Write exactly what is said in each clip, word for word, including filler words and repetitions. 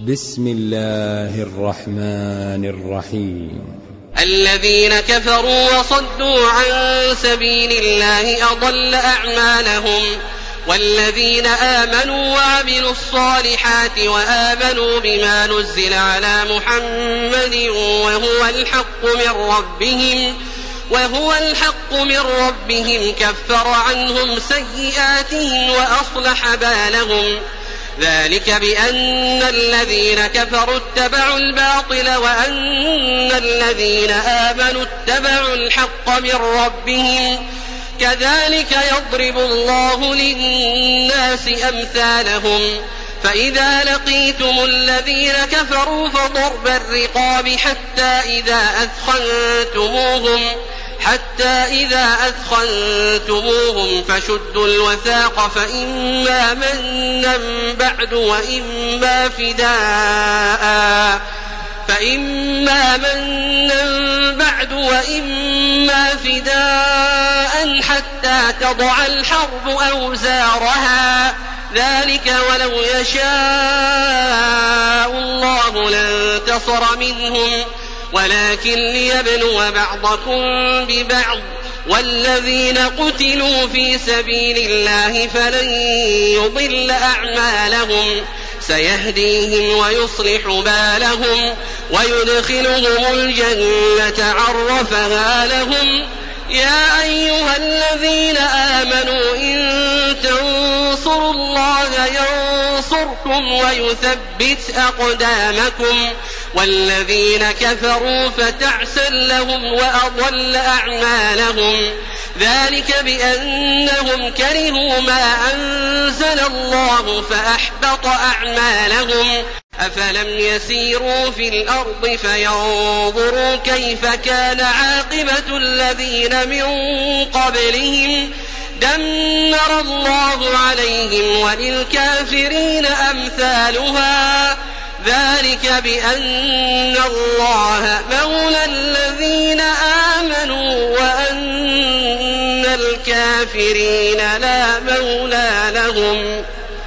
بسم الله الرحمن الرحيم. الذين كفروا وصدوا عن سبيل الله أضل أعمالهم، والذين آمنوا وعملوا الصالحات وآمنوا بما نزل على محمد وهو الحق من ربهم وهو الحق من ربهم كفر عنهم سيئاتهم وأصلح بالهم، ذلك بأن الذين كفروا اتبعوا الباطل وأن الذين آمنوا اتبعوا الحق من ربهم، كذلك يضرب الله للناس أمثالهم. فإذا لقيتم الذين كفروا فضرب الرقاب حتى إذا أثخنتموهم حتى إذا أثخنتموهم فشدوا الوثاق فإما منا بعد وإما فداء فإما منا بعد وإما فداء حتى تضع الحرب أوزارها، ذلك ولو يشاء الله لانتصر منهم ولكن ليبلو بعضكم ببعض، والذين قتلوا في سبيل الله فلن يضل أعمالهم، سيهديهم ويصلح بالهم ويدخلهم الجنة عرفها لهم. يا أيها الذين آمنوا إن تنصروا الله ينصركم ويثبت أقدامكم، والذين كفروا فتعسا لهم وأضل أعمالهم، ذلك بأنهم كرهوا ما أنزل الله فأحبط أعمالهم. أفلم يسيروا في الأرض فينظروا كيف كان عاقبة الذين من قبلهم، دمر الله عليهم وللكافرين أمثالها، ذلك بأن الله مولى الذين آمنوا وأن الكافرين لا مولى لهم.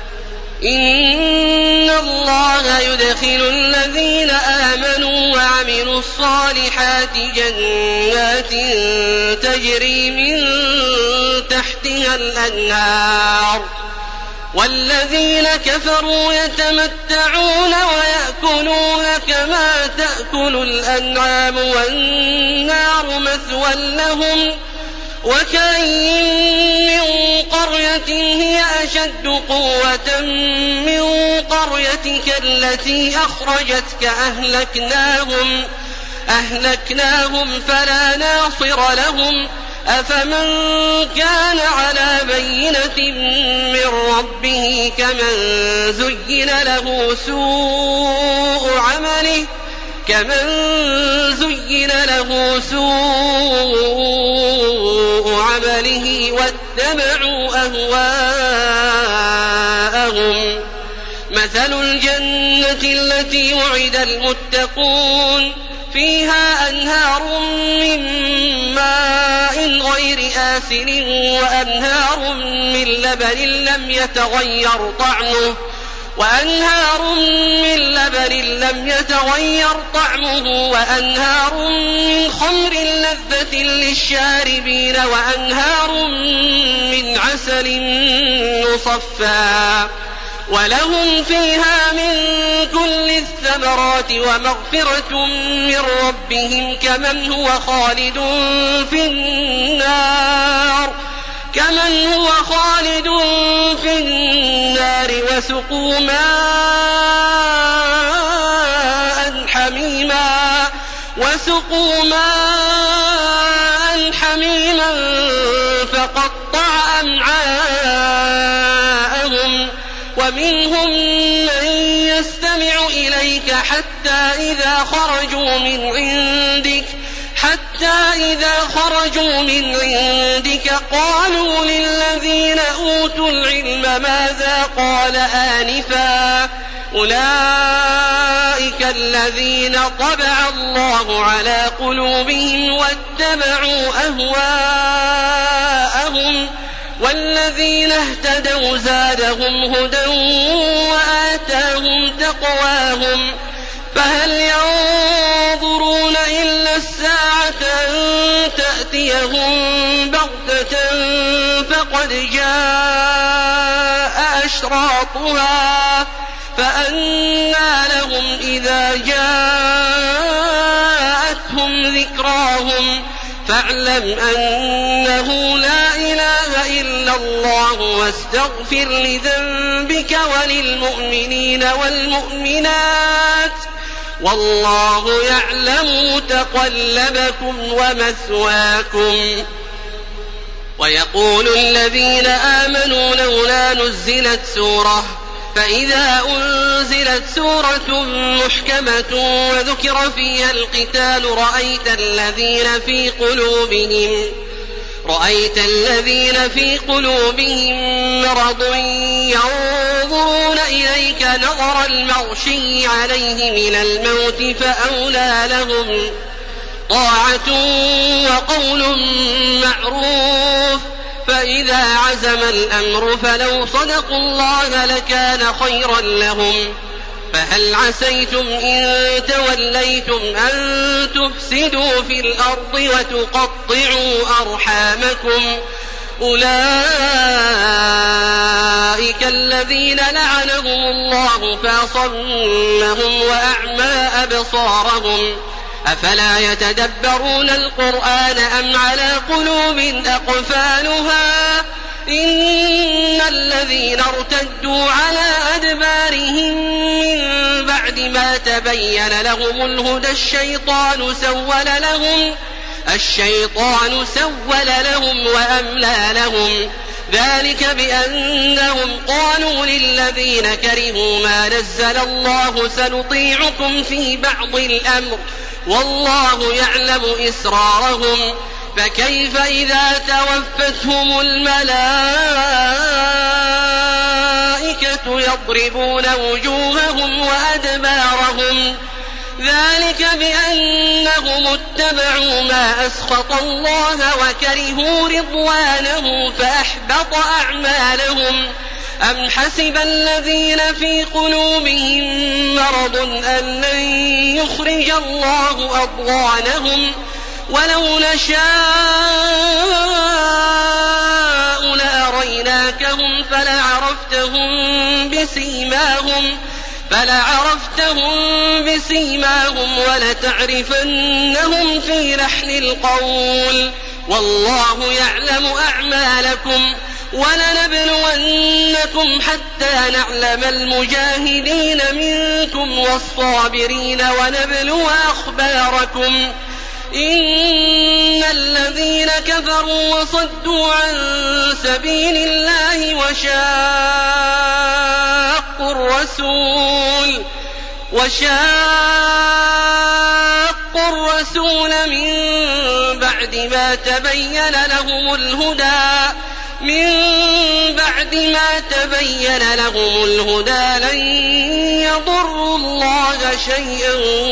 إن الله يدخل الذين آمنوا وعملوا الصالحات جنات تجري من تحتها الأنهار، والذين كفروا يتمتعون ويأكلون كما تأكل الأنعام والنار مثوى لهم، وكأين من قرية هي أشد قوة من قريتك التي أخرجتك أهلكناهم أهلكناهم فلا ناصر لهم. أفمن كان على بينة من ربه كمن زين له سوء عمله كمن زين له سوء عمله واتبعوا أهواءهم. مثل الجنة التي وعد المتقون فيها أنهار من ماء غير آسن وأنهار من لبن لم يتغير طعمه وأنهار من لبن لم يتغير طعمه وأنهار من خمر لذة للشاربين وأنهار من عسل مصفى، ولهم فيها من كل الثمرات ومغفرة من ربهم كمن هو خالد في النار كمن هو خالد في النار وسقوا ماء حميما وسقوا ماء حميما فقطع أمعاءهم. ومنهم من يستمع إليك حتى إذا خرجوا من عندك حتى إذا خرجوا من عندك قالوا للذين أوتوا العلم ماذا قال آنفا، أولئك الذين طبع الله على قلوبهم واتبعوا أهواءهم، والذين اهتدوا زادهم هدى وآتاهم تقواهم فهل ينظرون إلا الساعة أن تأتيهم بغتة فقد جاء أشراطها فأنى لهم إذا جاءتهم ذكراهم فاعلم أنه لا إله إلا الله واستغفر لذنبك وللمؤمنين والمؤمنات والله يعلم متقلبكم ومثواكم. ويقول الذين آمنوا لولا نزلت سورة فإذا أنزلت سورة محكمة وذكر فيها القتال رأيت الذين في قلوبهم رأيت الذين في قلوبهم مرض ينظرون إليك نظر المغشي عليه من الموت فأولى لهم طاعة وقول معروف فإذا عزم الأمر فلو صدقوا الله لكان خيرا لهم فهل عسيتم إن توليتم أن تفسدوا في الأرض وتقطعوا أرحامكم أولئك الذين لعنهم الله فأصمهم وأعمى أبصارهم أفلا يتدبرون القرآن أم على قلوب أقفالها إن الذين ارتدوا على أدبارهم من بعد ما تبين لهم الهدى الشيطان سول لهم الشيطان سول لهم وأملى لهم ذلك بأنهم قالوا للذين كرهوا ما نزل الله سنطيعكم في بعض الأمر والله يعلم إسرارهم فكيف إذا توفتهم الملائكة يضربون وجوههم وأدبارهم ذلك بأنهم اتبعوا ما أسخط الله وكرهوا رضوانه فأحبط أعمالهم أم حسب الذين في قلوبهم مرض أن لن يخرج الله أضغانهم ولو نشاء لأريناكهم فلعرفتهم بسيماهم فلعرفتهم بسيماهم ولتعرفنهم في لحن القول والله يعلم أعمالكم ولنبلونكم حتى نعلم المجاهدين منكم والصابرين ونبلو أخباركم إن الذين كفروا وصدوا عن سبيل الله وشاقوا الرسول وشاقوا الرسول من بعد ما تبين لهم الهدى من بعد ما تبين لهم الهدى لن يضروا الله شيئا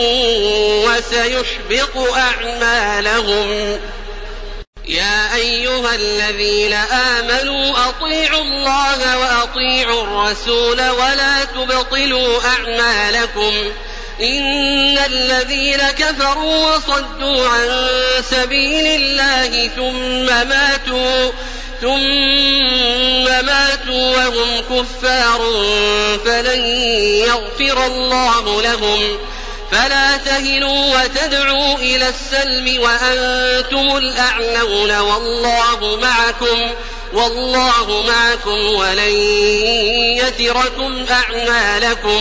وسيحبط أعمالهم. يا أيها الذين آمنوا أطيعوا الله وأطيعوا الرسول ولا تبطلوا أعمالكم إن الذين كفروا وصدوا عن سبيل الله ثم ماتوا ثم ماتوا وهم كفار فلن يغفر الله لهم فلا تهنوا وتدعوا إلى السلم وأنتم الأعلون والله معكم والله معكم ولن يتركم أعمالكم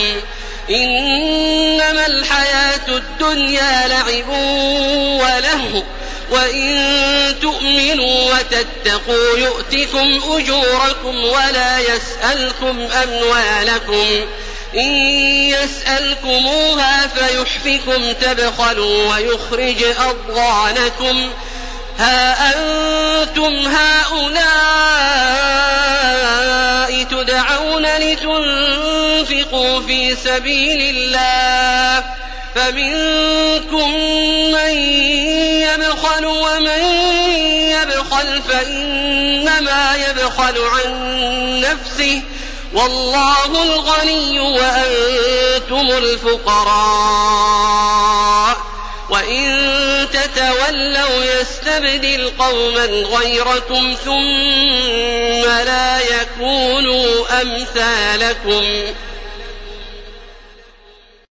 إنما الحياة الدنيا لعب وله وإن تؤمنوا وتتقوا يؤتكم أجوركم ولا يسألكم أموالكم إن يسألكموها فيحفكم تبخلوا ويخرج أضغانكم ها أنتم هؤلاء تدعون لتنفقوا في سبيل الله فمنكم من يبخل ومن يبخل فإنما يبخل عن نفسه والله الغني وأنتم الفقراء وإن تتولوا يستبدل قوما غيركم ثم لا يكونوا أمثالكم